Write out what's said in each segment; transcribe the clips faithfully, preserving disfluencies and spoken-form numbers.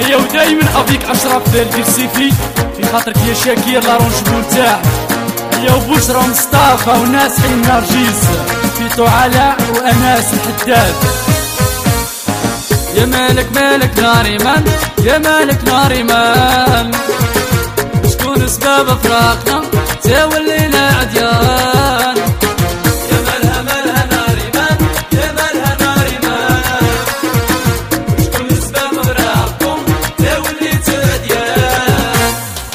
هي ودايما افيك اشرف بالديرسيفي في خاطرك يا شاكير لارونجمون تاعك. هي وبشرى ومصطفى وناس حين نرجيس فيتو علاء واناس الحداد. يا مالك مالك ناري مان، يا مالك ناري مان، شكون سبب فراقنا تولينا عديان. يا مالها مالها ناري مان، يا مالها ناري مان، شكون سبب فراقكم توليتو عديان.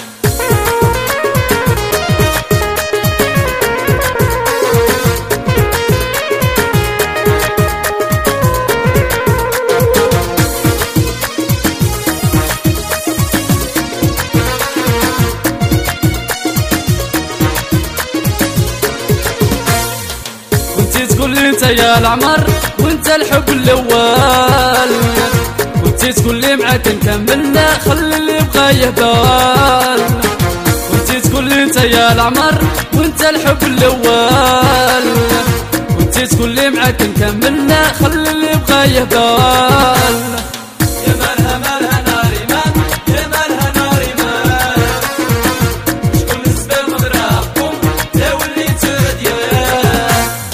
تقول لي انت يا العمر وانت الحب الاول، كنتي تقول لي معاك نكملنا خلي اللي بغا يهبال. كنتي تقول لي انت يا العمر وانت الحب الاول، كنتي تقول لي معاك نكملنا خلي اللي بغا يهبال. يا مالها مالها ناري مان، يا مالها ناري مان، شكون سبب غراقكم يا وليتو عديان.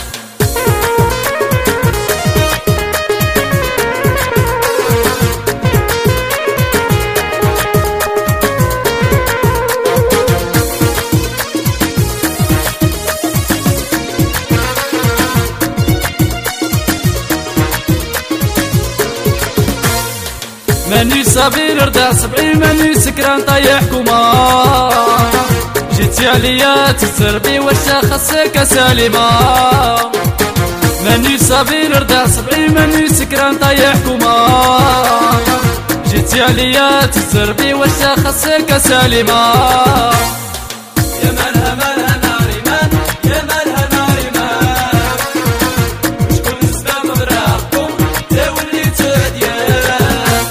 ماني صابر رضع سبعين، ماني سكران طايح كوما، جيتي عليا تسربي واش خاصك سالمة. ماني صابر رضع سبعين، ماني سكران طايح كوما، جيتي عليا تسربي واش خاصك سالمة. يا مالها مالها ناري مان، يا مالها ناري مان، شكون سبب غراقكم يا وليتو عديان.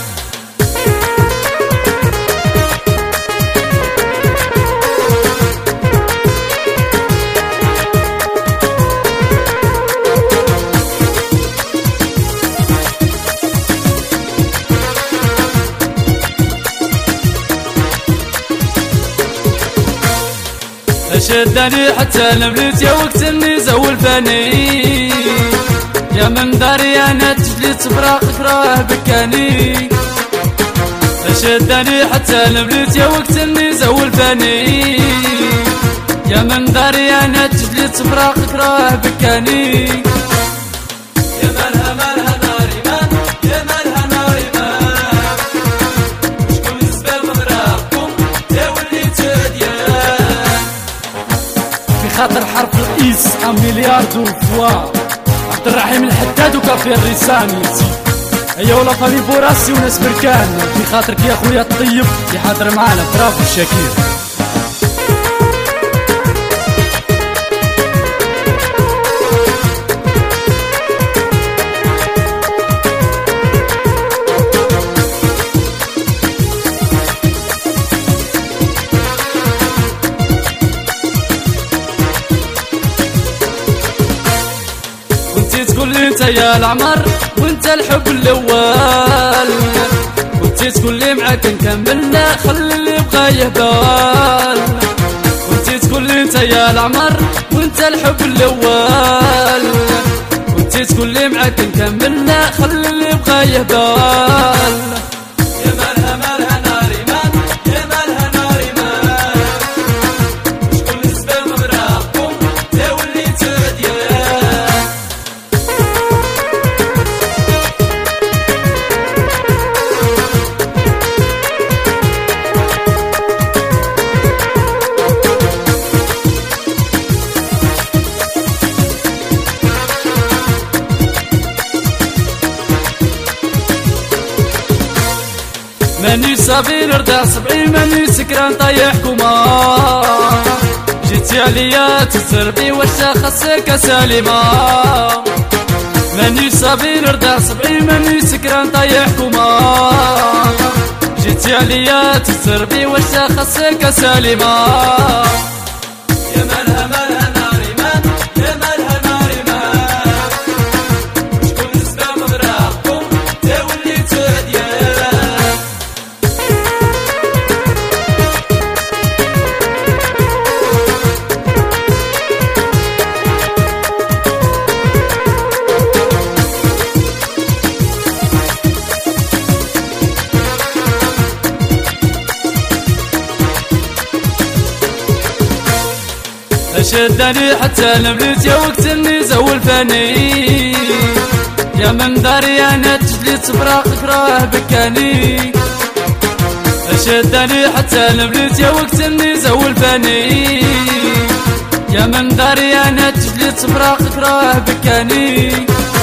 شدني حتى نبلت يا وقت اني زول فاني، يا من داري انا تجلي تبراقك راه بكاني. شدني حتى نبلت يا وقت اني زول فاني، يا من داري انا تجلي تبراقك راه بكاني. يا مالها مالها ناري مان، يا مالها ناري مان، شكون سبب غراقكم يا وليتو عديان. خاطر حرف الإيس أم مليار دو فوا عبد الرحيم الحداد وكافي الرسامي. هيا ولا فالي بوراسي وناس بركان في خاطرك يا خويا الطيب اللي حاضر معانا برافو الشاكير. تقول لي انت يا العمر وانت الحب الاول، كنتي تقول لي معاك نكملنا خلي اللي بغا يهبال. كنتي تقول لي انت يا العمر وانت الحب الاول، كنتي تقول لي معاك نكملنا خلي اللي بغا يهبال. يا مالها مالها ناري مان، يا مالها ناري مان، شكون سبب غراقكم يا وليتو عديان. ماني صابر رضع سبعين، ماني سكران طايح كوما، جيتي عليا تسربي واش خاصك سالمة. ماني صابر رضع سبعين، ماني سكران طايح كوما، جيتي عليا تسربي واش خاصك سالمة. يا مالها مالها ناري مان، يا مالها ناري مان، شكون سبب غراقكم يا وليتو عديان. شدني حتى البليت يا وقت اني زول فاني يا من داري انا تجليت فراقك راه بكاني شدني حتى البليت يا وقت اني زول فاني يا من داري انا تجليت فراقك راه بكاني